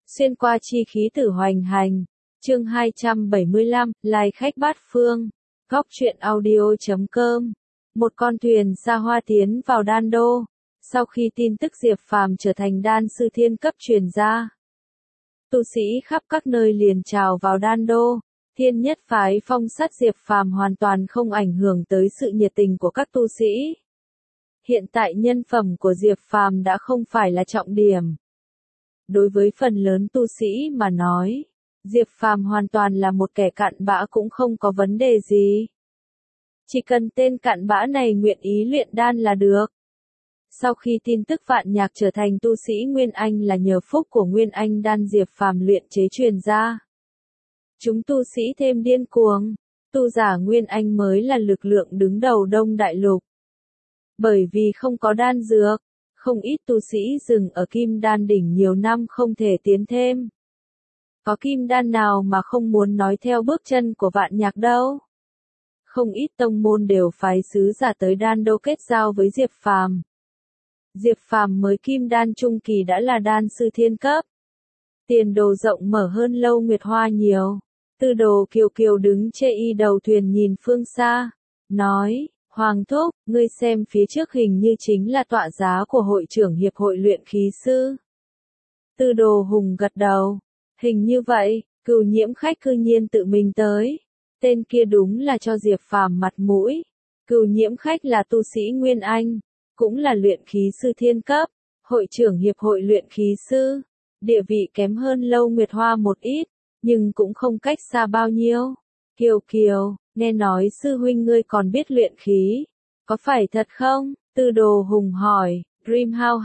Xuyên qua chi khí tử hoành hành. Chương 275, lai khách bát phương. Góc truyện audio.com. Một con thuyền xa hoa tiến vào Đan Đô. Sau khi tin tức Diệp Phàm trở thành đan sư thiên cấp truyền ra, tu sĩ khắp các nơi liền trào vào Đan Đô. Thiên Nhất phái phong sát Diệp Phàm hoàn toàn không ảnh hưởng tới sự nhiệt tình của các tu sĩ. Hiện tại nhân phẩm của Diệp Phàm đã không phải là trọng điểm. Đối với phần lớn tu sĩ mà nói, Diệp Phàm hoàn toàn là một kẻ cặn bã cũng không có vấn đề gì. Chỉ cần tên cặn bã này nguyện ý luyện đan là được. Sau khi tin tức Vạn Nhạc trở thành tu sĩ Nguyên Anh là nhờ phúc của Nguyên Anh đan Diệp Phàm luyện chế truyền ra, chúng tu sĩ thêm điên cuồng. Tu giả Nguyên Anh mới là lực lượng đứng đầu Đông Đại Lục. Bởi vì không có đan dược, không ít tu sĩ dừng ở Kim Đan đỉnh nhiều năm không thể tiến thêm. Có kim đan nào mà không muốn nói theo bước chân của Vạn Nhạc đâu. Không ít tông môn đều phái sứ giả tới Đan Đô kết giao với Diệp Phàm. Diệp Phàm mới kim đan trung kỳ đã là đan sư thiên cấp. Tiền đồ rộng mở hơn Lâu Nguyệt Hoa nhiều. Tư Đồ Kiều Kiều đứng chê y đầu thuyền nhìn phương xa, nói, Hoàng thúc, ngươi xem phía trước hình như chính là tọa giá của hội trưởng hiệp hội luyện khí sư. Tư Đồ Hùng gật đầu, hình như vậy. Cửu Nhiễm khách cư nhiên tự mình tới. Tên kia đúng là cho Diệp Phàm mặt mũi. Cửu Nhiễm khách là tu sĩ Nguyên Anh, cũng là luyện khí sư thiên cấp, hội trưởng hiệp hội luyện khí sư. Địa vị kém hơn Lâu Nguyệt Hoa một ít, nhưng cũng không cách xa bao nhiêu. Kiều Kiều, nghe nói sư huynh ngươi còn biết luyện khí, có phải thật không? Tư Đồ Hùng hỏi. Dreamhouse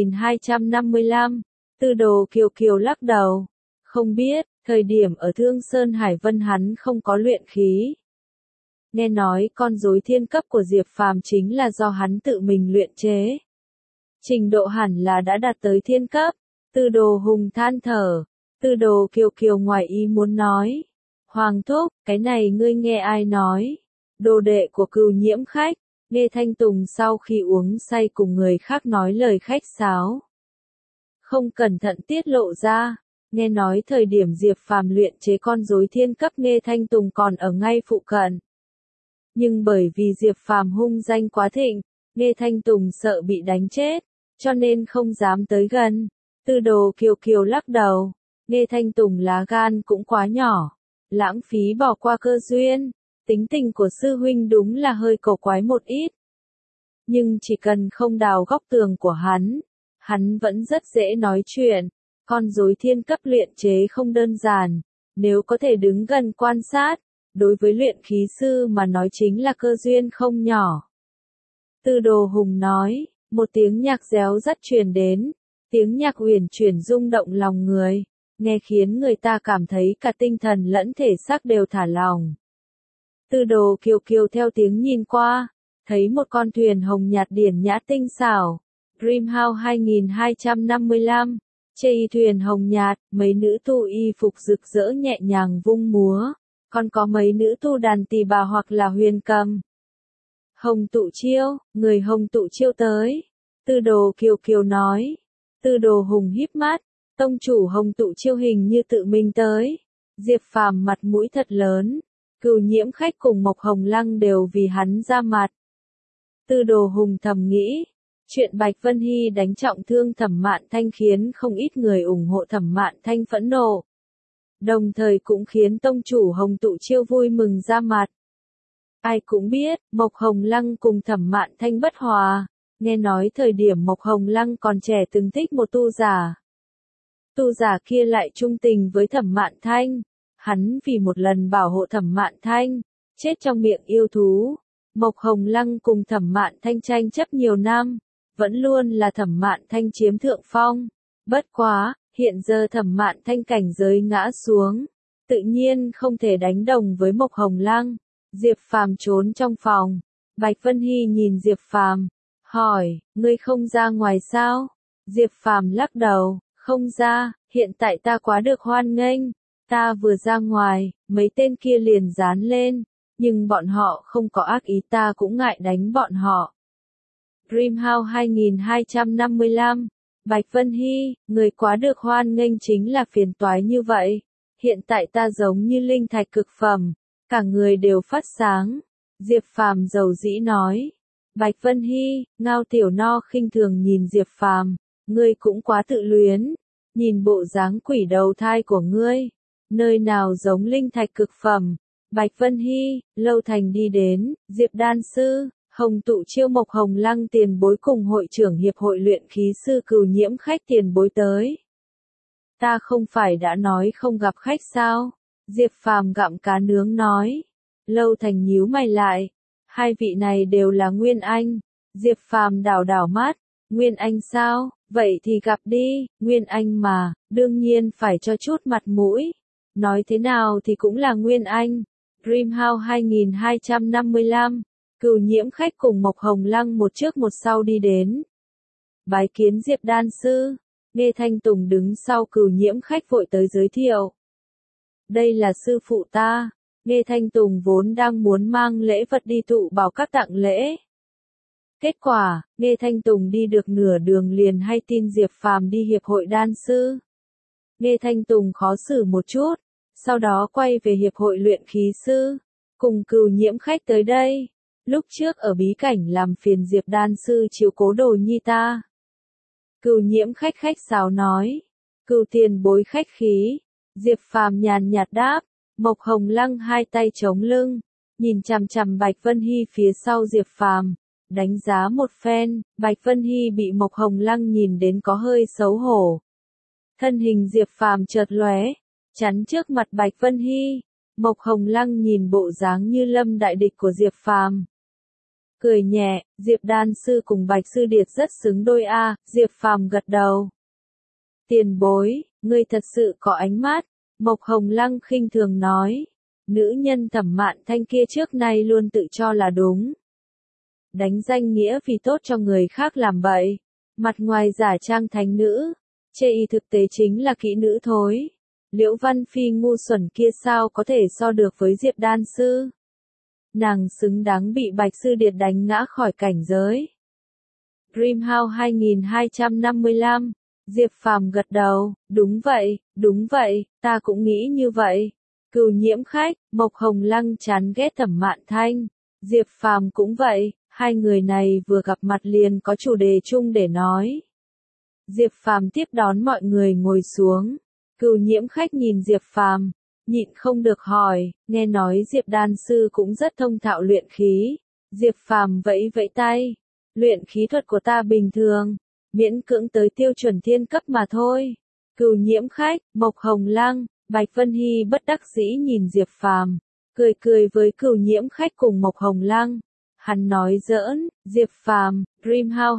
2255. Tư Đồ Kiều Kiều lắc đầu. Không biết, thời điểm ở Thương Sơn Hải Vân hắn không có luyện khí. Nghe nói con rối thiên cấp của Diệp Phàm chính là do hắn tự mình luyện chế. Trình độ hẳn là đã đạt tới thiên cấp. Tư Đồ Hùng than thở. Tư Đồ Kiều Kiều ngoài ý muốn nói. Hoàng thúc, cái này ngươi nghe ai nói? Đồ đệ của Cửu Nhiễm khách. Nghe Thanh Tùng sau khi uống say cùng người khác nói lời khách sáo. Không cẩn thận tiết lộ ra. Nghe nói thời điểm Diệp Phàm luyện chế con rối thiên cấp Nghe Thanh Tùng còn ở ngay phụ cận. Nhưng bởi vì Diệp Phàm hung danh quá thịnh, Nghe Thanh Tùng sợ bị đánh chết, cho nên không dám tới gần. Tư Đồ Kiều Kiều lắc đầu. Nghe Thanh Tùng lá gan cũng quá nhỏ, lãng phí bỏ qua cơ duyên. Tính tình của sư huynh đúng là hơi cổ quái một ít. Nhưng chỉ cần không đào góc tường của hắn vẫn rất dễ nói chuyện. Con rối thiên cấp luyện chế không đơn giản, nếu có thể đứng gần quan sát, đối với luyện khí sư mà nói chính là cơ duyên không nhỏ. Tư Đồ Hùng nói, một tiếng nhạc réo rắt truyền đến, tiếng nhạc uyển chuyển rung động lòng người, nghe khiến người ta cảm thấy cả tinh thần lẫn thể xác đều thả lỏng. Tư Đồ Kiều Kiều theo tiếng nhìn qua, thấy một con thuyền hồng nhạt điển nhã tinh xảo. Dreamhouse 2255. Chê thuyền hồng nhạt, mấy nữ tu y phục rực rỡ nhẹ nhàng vung múa, còn có mấy nữ tu đàn tỳ bà hoặc là huyền cầm. Hồng Tụ Chiêu, người Hồng Tụ Chiêu tới. Tư Đồ Kiều Kiều nói. Tư Đồ Hùng híp mắt, tông chủ Hồng Tụ Chiêu hình như tự mình tới. Diệp Phàm mặt mũi thật lớn, Cửu Nhiễm khách cùng Mộc Hồng Lăng đều vì hắn ra mặt. Tư Đồ Hùng thầm nghĩ. Chuyện Bạch Vân Hy đánh trọng thương Thẩm Mạn Thanh khiến không ít người ủng hộ Thẩm Mạn Thanh phẫn nộ. Đồng thời cũng khiến tông chủ Hồng Tụ Chiêu vui mừng ra mặt. Ai cũng biết, Mộc Hồng Lăng cùng Thẩm Mạn Thanh bất hòa. Nghe nói thời điểm Mộc Hồng Lăng còn trẻ từng thích một tu giả. Tu giả kia lại trung tình với Thẩm Mạn Thanh. Hắn vì một lần bảo hộ Thẩm Mạn Thanh, chết trong miệng yêu thú. Mộc Hồng Lăng cùng Thẩm Mạn Thanh tranh chấp nhiều năm. Vẫn luôn là Thẩm Mạn Thanh chiếm thượng phong. Bất quá, hiện giờ Thẩm Mạn Thanh cảnh giới ngã xuống. Tự nhiên không thể đánh đồng với Mộc Hồng Lăng. Diệp Phàm trốn trong phòng. Bạch Vân Hy nhìn Diệp Phàm, hỏi, ngươi không ra ngoài sao? Diệp Phàm lắc đầu, không ra, hiện tại ta quá được hoan nghênh. Ta vừa ra ngoài, mấy tên kia liền dán lên. Nhưng bọn họ không có ác ý ta cũng ngại đánh bọn họ. Dreamhouse 2255. Bạch Vân Hy, người quá được hoan nghênh chính là phiền toái như vậy. Hiện tại ta giống như linh thạch cực phẩm, cả người đều phát sáng. Diệp Phàm dầu dĩ nói. Bạch Vân Hy, Ngao Tiểu No khinh thường nhìn Diệp Phàm, ngươi cũng quá tự luyến, nhìn bộ dáng quỷ đầu thai của ngươi, nơi nào giống linh thạch cực phẩm. Bạch Vân Hy, Lâu Thành đi đến, Diệp Đan Sư, Hồng Tụ chiêu Mộc Hồng Lăng tiền bối cùng hội trưởng hiệp hội luyện khí sư Cửu Nhiễm khách tiền bối tới. Ta không phải đã nói không gặp khách sao? Diệp Phàm gặm cá nướng nói. Lâu Thành nhíu mày lại. Hai vị này đều là Nguyên Anh. Diệp Phàm đảo đảo mắt. Nguyên Anh sao? Vậy thì gặp đi. Nguyên Anh mà, đương nhiên phải cho chút mặt mũi. Nói thế nào thì cũng là Nguyên Anh. Dreamhouse 2255. Cửu Nhiễm khách cùng Mộc Hồng Lăng một trước một sau đi đến. Bái kiến Diệp Đan Sư. Nghe Thanh Tùng đứng sau Cửu Nhiễm khách vội tới giới thiệu. Đây là sư phụ ta. Nghe Thanh Tùng vốn đang muốn mang lễ vật đi tụ bảo các tặng lễ. Kết quả, Nghe Thanh Tùng đi được nửa đường liền hay tin Diệp Phàm đi hiệp hội đan sư. Nghe Thanh Tùng khó xử một chút, sau đó quay về hiệp hội luyện khí sư, cùng Cửu Nhiễm khách tới đây. Lúc trước ở bí cảnh làm phiền Diệp Đan Sư chiếu cố đồ nhi ta. Cửu Nhiễm khách khách sáo nói. Cửu tiền bối khách khí. Diệp Phàm nhàn nhạt đáp. Mộc Hồng Lăng hai tay chống lưng, nhìn chằm chằm Bạch Vân Hy phía sau Diệp Phàm, đánh giá một phen. Bạch Vân Hy bị Mộc Hồng Lăng nhìn đến có hơi xấu hổ. Thân hình Diệp Phàm chợt lóe, chắn trước mặt Bạch Vân Hy. Mộc Hồng Lăng nhìn bộ dáng như lâm đại địch của Diệp Phàm, cười nhẹ. Diệp Đan Sư cùng Bạch Sư Điệt rất xứng đôi a. Diệp Phàm gật đầu. Tiền bối, ngươi thật sự có ánh mắt. Mộc Hồng Lăng khinh thường nói. Nữ nhân Thẩm Mạn Thanh kia trước nay luôn tự cho là đúng. Đánh danh nghĩa vì tốt cho người khác làm bậy. Mặt ngoài giả trang thánh nữ. Chê y thực tế chính là kỹ nữ thối. Liễu Văn Phi ngu xuẩn kia sao có thể so được với Diệp Đan Sư. Nàng xứng đáng bị Bạch Sư Điệt đánh ngã khỏi cảnh giới. Dreamhouse 2255. Diệp Phàm gật đầu, đúng vậy, ta cũng nghĩ như vậy. Cửu Nhiễm khách, Mộc Hồng Lăng chán ghét Thẩm Mạn Thanh. Diệp Phàm cũng vậy, hai người này vừa gặp mặt liền có chủ đề chung để nói. Diệp Phàm tiếp đón mọi người ngồi xuống. Cửu Nhiễm khách nhìn Diệp Phàm, nhịn không được hỏi, nghe nói Diệp Đan Sư cũng rất thông thạo luyện khí. Diệp Phàm vẫy vẫy tay, luyện khí thuật của ta bình thường, miễn cưỡng tới tiêu chuẩn thiên cấp mà thôi. Cửu Nhiễm khách, Mộc Hồng Lăng, Bạch Vân Hy bất đắc dĩ nhìn Diệp Phàm, cười với Cửu Nhiễm khách cùng Mộc Hồng Lăng. Hắn nói giỡn. Diệp Phàm, Dreamhouse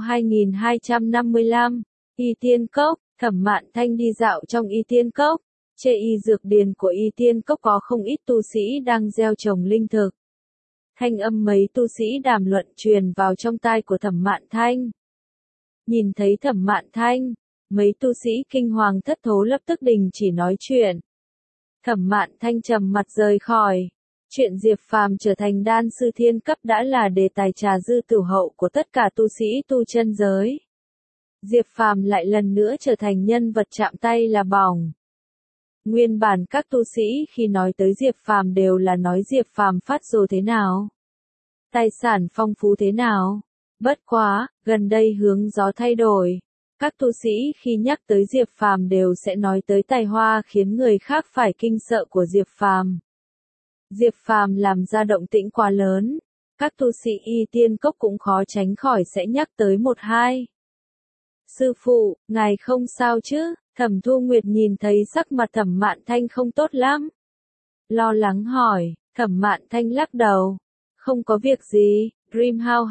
2255, Y Tiên Cốc. Thẩm Mạn Thanh đi dạo trong Y Tiên Cốc. Chê y dược điền của Y Tiên Cốc có không ít tu sĩ đang gieo trồng linh thực. Thanh âm mấy tu sĩ đàm luận truyền vào trong tai của Thẩm Mạn Thanh. Nhìn thấy Thẩm Mạn Thanh, mấy tu sĩ kinh hoàng thất thố lập tức đình chỉ nói chuyện. Thẩm Mạn Thanh trầm mặt rời khỏi. Chuyện Diệp Phàm trở thành đan sư thiên cấp đã là đề tài trà dư tử hậu của tất cả tu sĩ tu chân giới. Diệp Phàm lại lần nữa trở thành nhân vật chạm tay là bỏng. Nguyên bản các tu sĩ khi nói tới Diệp Phàm đều là nói Diệp Phàm phát rồ thế nào, tài sản phong phú thế nào. Bất quá, gần đây hướng gió thay đổi. Các tu sĩ khi nhắc tới Diệp Phàm đều sẽ nói tới tài hoa khiến người khác phải kinh sợ của Diệp Phàm. Diệp Phàm làm ra động tĩnh quá lớn, các tu sĩ Y Tiên Cốc cũng khó tránh khỏi sẽ nhắc tới một hai. Sư phụ, ngài không sao chứ? Thẩm Thu Nguyệt nhìn thấy sắc mặt Thẩm Mạn Thanh không tốt lắm, lo lắng hỏi. Thẩm Mạn Thanh lắc đầu, không có việc gì. Dreamhouse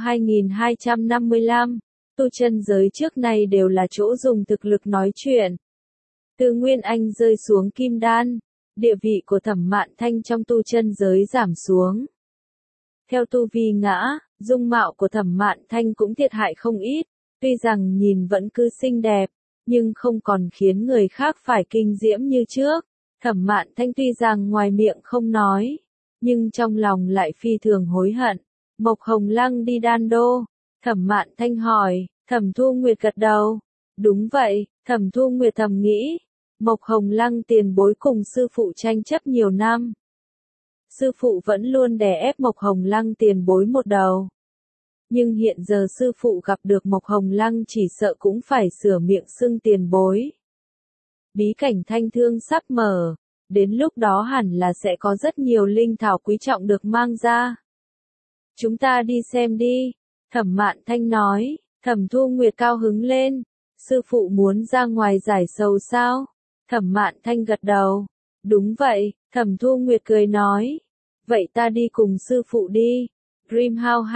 2255, tu chân giới trước nay đều là chỗ dùng thực lực nói chuyện. Từ Nguyên Anh rơi xuống Kim Đan, địa vị của Thẩm Mạn Thanh trong tu chân giới giảm xuống. Theo tu vi ngã, dung mạo của Thẩm Mạn Thanh cũng thiệt hại không ít, tuy rằng nhìn vẫn cứ xinh đẹp, nhưng không còn khiến người khác phải kinh diễm như trước. Thẩm Mạn Thanh tuy rằng ngoài miệng không nói, nhưng trong lòng lại phi thường hối hận. Mộc Hồng Lăng đi đan đô. Thẩm Mạn Thanh hỏi. Thẩm Thu Nguyệt gật đầu. Đúng vậy, Thẩm Thu Nguyệt thầm nghĩ. Mộc Hồng Lăng tiền bối cùng sư phụ tranh chấp nhiều năm. Sư phụ vẫn luôn đè ép Mộc Hồng Lăng tiền bối một đầu. Nhưng hiện giờ sư phụ gặp được Mộc Hồng Lăng chỉ sợ cũng phải sửa miệng xưng tiền bối. Bí cảnh Thanh Thương sắp mở, đến lúc đó hẳn là sẽ có rất nhiều linh thảo quý trọng được mang ra. Chúng ta đi xem đi, Thẩm Mạn Thanh nói. Thẩm Thu Nguyệt cao hứng lên. Sư phụ muốn ra ngoài giải sầu sao? Thẩm Mạn Thanh gật đầu. Đúng vậy, Thẩm Thu Nguyệt cười nói. Vậy ta đi cùng sư phụ đi. Dreamhouse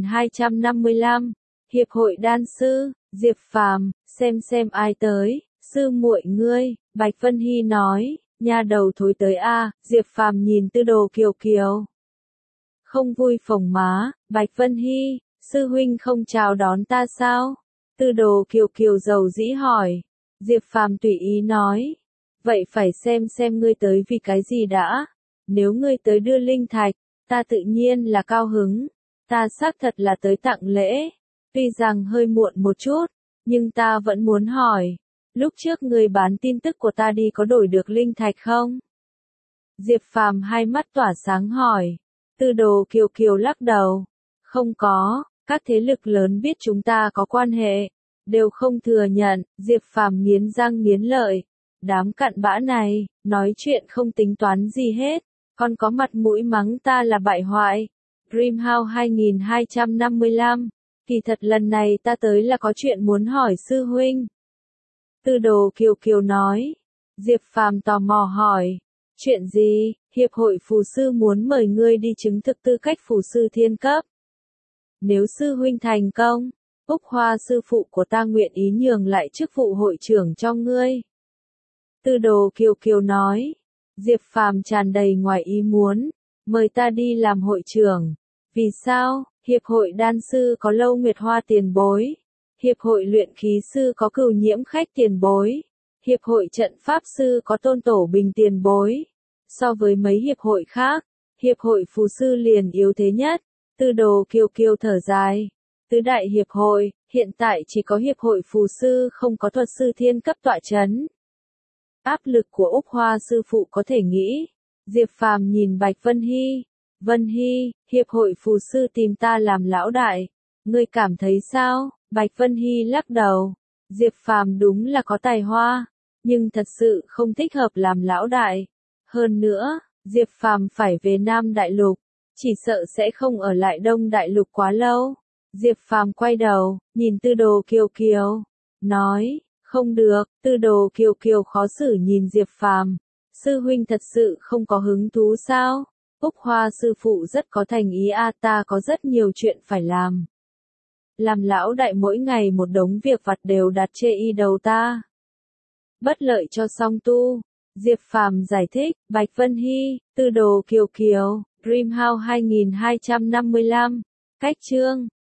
2255, Hiệp hội đan sư, Diệp Phàm, xem ai tới, sư muội ngươi, Bạch Vân Hy nói, nha đầu thối tới a. Diệp Phàm nhìn Tư Đồ Kiều Kiều. Không vui phồng má, Bạch Vân Hy, sư huynh không chào đón ta sao? Tư Đồ Kiều Kiều dầu dĩ hỏi. Diệp Phàm tùy ý nói. Vậy phải xem ngươi tới vì cái gì đã. Nếu ngươi tới đưa linh thạch, ta tự nhiên là cao hứng. Ta xác thật là tới tặng lễ. Tuy rằng hơi muộn một chút, nhưng ta vẫn muốn hỏi. Lúc trước ngươi bán tin tức của ta đi có đổi được linh thạch không? Diệp Phàm hai mắt tỏa sáng hỏi. Tư Đồ Kiều Kiều lắc đầu. Không có, các thế lực lớn biết chúng ta có quan hệ, đều không thừa nhận. Diệp Phàm nghiến răng nghiến lợi. Đám cặn bã này, nói chuyện không tính toán gì hết, còn có mặt mũi mắng ta là bại hoại. Dreamhouse 2255, kỳ thật lần này ta tới là có chuyện muốn hỏi sư huynh. Tư Đồ Kiều Kiều nói. Diệp Phàm tò mò hỏi. Chuyện gì? Hiệp hội phù sư muốn mời ngươi đi chứng thực tư cách phù sư thiên cấp. Nếu sư huynh thành công, Úc Hoa sư phụ của ta nguyện ý nhường lại chức vụ hội trưởng cho ngươi. Tư Đồ Kiều Kiều nói. Diệp Phàm tràn đầy ngoài ý muốn. Mời ta đi làm hội trưởng. Vì sao? Hiệp hội đan sư có Lâu Nguyệt Hoa tiền bối. Hiệp hội luyện khí sư có Cửu Nhiễm Khách tiền bối. Hiệp hội trận pháp sư có Tôn Tổ Bình tiền bối. So với mấy hiệp hội khác, hiệp hội phù sư liền yếu thế nhất. Tư Đồ Kiều Kiều thở dài. Tứ đại hiệp hội, hiện tại chỉ có hiệp hội phù sư không có thuật sư thiên cấp tọa chấn. Áp lực của Úc Hoa sư phụ có thể nghĩ. Diệp Phàm nhìn Bạch Vân Hy. Vân Hy, hiệp hội phù sư tìm ta làm lão đại. Ngươi cảm thấy sao? Bạch Vân Hy lắc đầu. Diệp Phàm đúng là có tài hoa, nhưng thật sự không thích hợp làm lão đại. Hơn nữa, Diệp Phàm phải về Nam Đại Lục, chỉ sợ sẽ không ở lại Đông Đại Lục quá lâu. Diệp Phàm quay đầu, nhìn Tư Đồ Kiều Kiều, nói, không được. Tư Đồ Kiều Kiều khó xử nhìn Diệp Phàm. Sư huynh thật sự không có hứng thú sao? Úc Hoa sư phụ rất có thành ý a, ta có rất nhiều chuyện phải làm. Làm lão đại mỗi ngày một đống việc vặt đều đặt chê y đầu ta. Bất lợi cho song tu. Diệp Phàm giải thích. Bạch Vân Hy, Tư Đồ Kiều Kiều, Dreamhouse 2255, cách chương.